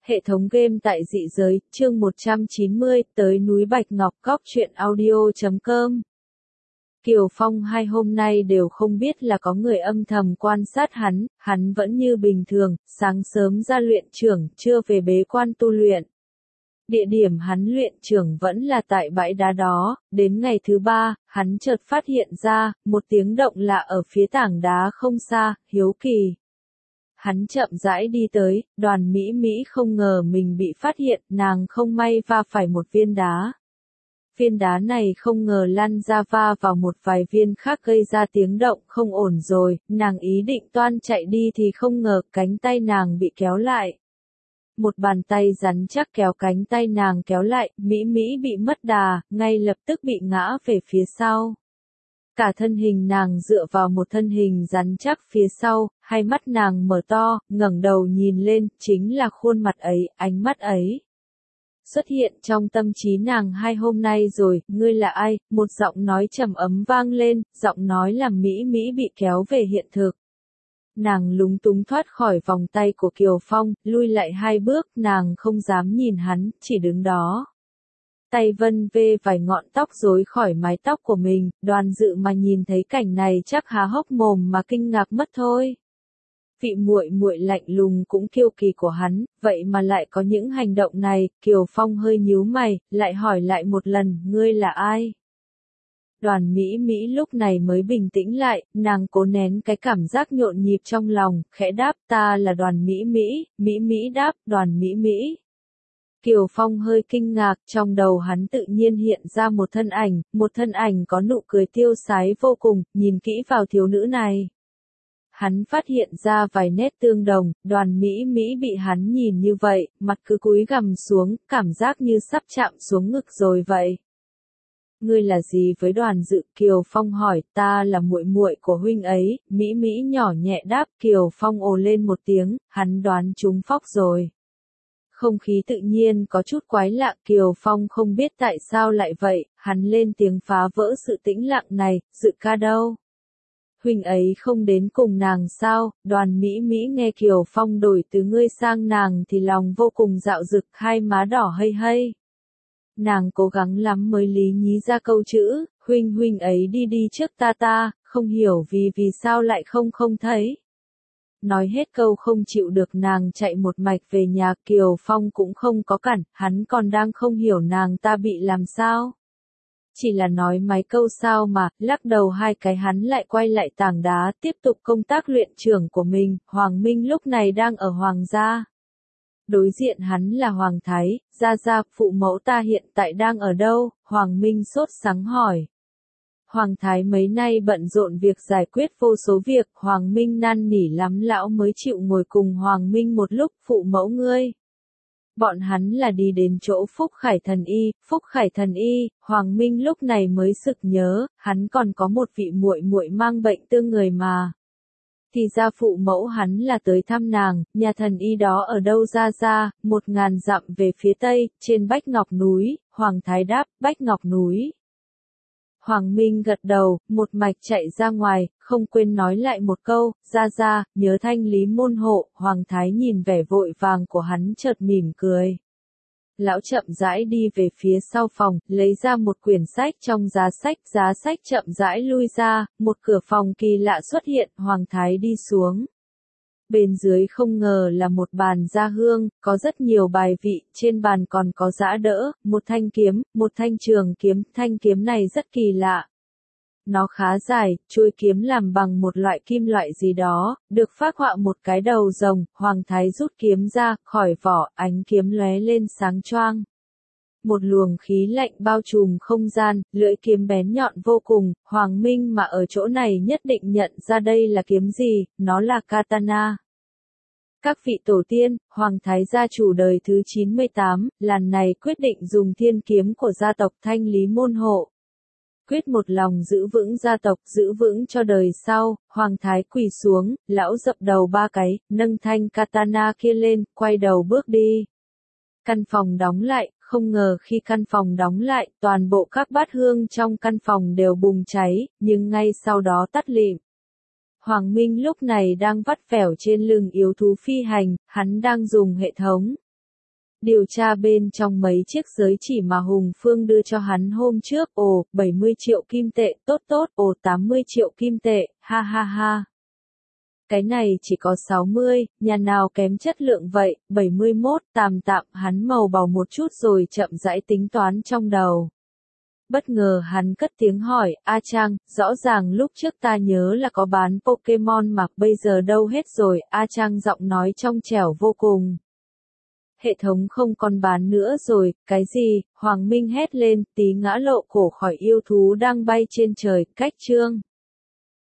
Hệ thống game tại dị giới, chương 190, tới núi Bạch Ngọc Cóc truyện audio.com. Kiều Phong hai hôm nay đều không biết là có người âm thầm quan sát hắn vẫn như bình thường, sáng sớm ra luyện trưởng, trưa về bế quan tu luyện. Địa điểm hắn luyện trưởng vẫn là tại bãi đá đó, đến ngày thứ ba, hắn chợt phát hiện ra, một tiếng động lạ ở phía tảng đá không xa, hiếu kỳ. Hắn chậm rãi đi tới, Đoàn Mỹ Mỹ không ngờ mình bị phát hiện, nàng không may va phải một viên đá. Viên đá này không ngờ lăn ra va vào một vài viên khác gây ra tiếng động không ổn rồi, nàng ý định toan chạy đi thì không ngờ cánh tay nàng bị kéo lại. Một bàn tay rắn chắc kéo cánh tay nàng kéo lại, Mỹ Mỹ bị mất đà, ngay lập tức bị ngã về phía sau. Cả thân hình nàng dựa vào một thân hình rắn chắc phía sau, hai mắt nàng mở to, ngẩng đầu nhìn lên, chính là khuôn mặt ấy, ánh mắt ấy. Xuất hiện trong tâm trí nàng hai hôm nay rồi, ngươi là ai? Một giọng nói trầm ấm vang lên, giọng nói làm Mỹ Mỹ bị kéo về hiện thực. Nàng lúng túng thoát khỏi vòng tay của Kiều Phong, lui lại hai bước, nàng không dám nhìn hắn, chỉ đứng đó. Tay vân vê vài ngọn tóc rối khỏi mái tóc của mình, Đoàn Dự mà nhìn thấy cảnh này chắc há hốc mồm mà kinh ngạc mất thôi. Vị muội muội lạnh lùng cũng kiêu kỳ của hắn, vậy mà lại có những hành động này, Kiều Phong hơi nhíu mày, lại hỏi lại một lần, ngươi là ai? Đoàn Mỹ Mỹ lúc này mới bình tĩnh lại, nàng cố nén cái cảm giác nhộn nhịp trong lòng, khẽ đáp, ta là Đoàn Mỹ Mỹ. Mỹ Mỹ đáp, Đoàn Mỹ Mỹ. Kiều Phong hơi kinh ngạc, trong đầu hắn tự nhiên hiện ra một thân ảnh có nụ cười tiêu sái vô cùng, nhìn kỹ vào thiếu nữ này. Hắn phát hiện ra vài nét tương đồng, Đoàn Mỹ Mỹ bị hắn nhìn như vậy, mặt cứ cúi gằm xuống, cảm giác như sắp chạm xuống ngực rồi vậy. Ngươi là gì với Đoàn Dự? Kiều Phong hỏi, ta là muội muội của huynh ấy, Mỹ Mỹ nhỏ nhẹ đáp. Kiều Phong ồ lên một tiếng, hắn đoán trúng phóc rồi. Không khí tự nhiên có chút quái lạ, Kiều Phong không biết tại sao lại vậy, hắn lên tiếng phá vỡ sự tĩnh lặng này, Dự ca đâu? Huynh ấy không đến cùng nàng sao? Đoàn Mỹ Mỹ nghe Kiều Phong đổi từ ngươi sang nàng thì lòng vô cùng dạo dực, hai má đỏ hây hây. Nàng cố gắng lắm mới lý nhí ra câu chữ, huynh ấy đi trước ta, không hiểu vì sao lại không thấy. Nói hết câu không chịu được nàng chạy một mạch về nhà, Kiều Phong cũng không có cản, hắn còn đang không hiểu nàng ta bị làm sao. Chỉ là nói mấy câu sao mà, lắc đầu hai cái hắn lại quay lại tảng đá tiếp tục công tác luyện trưởng của mình. Hoàng Minh lúc này đang ở Hoàng gia. Đối diện hắn là Hoàng Thái, gia, phụ mẫu ta hiện tại đang ở đâu? Hoàng Minh sốt sắng hỏi. Hoàng Thái mấy nay bận rộn việc giải quyết vô số việc, Hoàng Minh năn nỉ lắm lão mới chịu ngồi cùng Hoàng Minh một lúc, phụ mẫu ngươi. Bọn hắn là đi đến chỗ Phúc Khải Thần Y, Hoàng Minh lúc này mới sực nhớ, hắn còn có một vị muội muội mang bệnh tương người mà. Thì ra phụ mẫu hắn là tới thăm nàng, nhà thần y đó ở đâu ra, 1000 dặm về phía tây, trên Bách Ngọc núi. Hoàng Thái đáp, Bách Ngọc núi. Hoàng Minh gật đầu, một mạch chạy ra ngoài, không quên nói lại một câu, ra, nhớ thanh lý môn hộ. Hoàng Thái nhìn vẻ vội vàng của hắn chợt mỉm cười. Lão chậm rãi đi về phía sau phòng, lấy ra một quyển sách trong giá sách chậm rãi lui ra, một cửa phòng kỳ lạ xuất hiện, Hoàng Thái đi xuống. Bên dưới không ngờ là một bàn gia hương, có rất nhiều bài vị, trên bàn còn có giã đỡ, một thanh kiếm, một thanh trường kiếm, thanh kiếm này rất kỳ lạ. Nó khá dài, chuôi kiếm làm bằng một loại kim loại gì đó, được phác họa một cái đầu rồng. Hoàng Thái rút kiếm ra, khỏi vỏ, ánh kiếm lóe lên sáng choang. Một luồng khí lạnh bao trùm không gian, lưỡi kiếm bén nhọn vô cùng, Hoàng Minh mà ở chỗ này nhất định nhận ra đây là kiếm gì, nó là katana. Các vị tổ tiên, Hoàng Thái gia chủ đời thứ 98, lần này quyết định dùng thiên kiếm của gia tộc thanh lý môn hộ. Quyết một lòng giữ vững gia tộc, giữ vững cho đời sau. Hoàng Thái quỳ xuống, lão dập đầu ba cái, nâng thanh katana kia lên, quay đầu bước đi. Căn phòng đóng lại, không ngờ khi căn phòng đóng lại, toàn bộ các bát hương trong căn phòng đều bùng cháy, nhưng ngay sau đó tắt lịm. Hoàng Minh lúc này đang vắt vẻo trên lưng yêu thú phi hành, hắn đang dùng hệ thống Điều tra bên trong mấy chiếc giới chỉ mà Hùng Phương đưa cho hắn hôm trước, 70 triệu kim tệ, tốt tốt, 80 triệu kim tệ, ha ha ha. Cái này chỉ có 60, nhà nào kém chất lượng vậy, 71, tạm tạm, hắn màu bầu một chút rồi chậm rãi tính toán trong đầu. Bất ngờ hắn cất tiếng hỏi, A Trang, rõ ràng lúc trước ta nhớ là có bán Pokemon mà bây giờ đâu hết rồi, A Trang giọng nói trong trẻo vô cùng. Hệ thống không còn bán nữa rồi, cái gì, Hoàng Minh hét lên, tí ngã lộ cổ khỏi yêu thú đang bay trên trời, cách chương.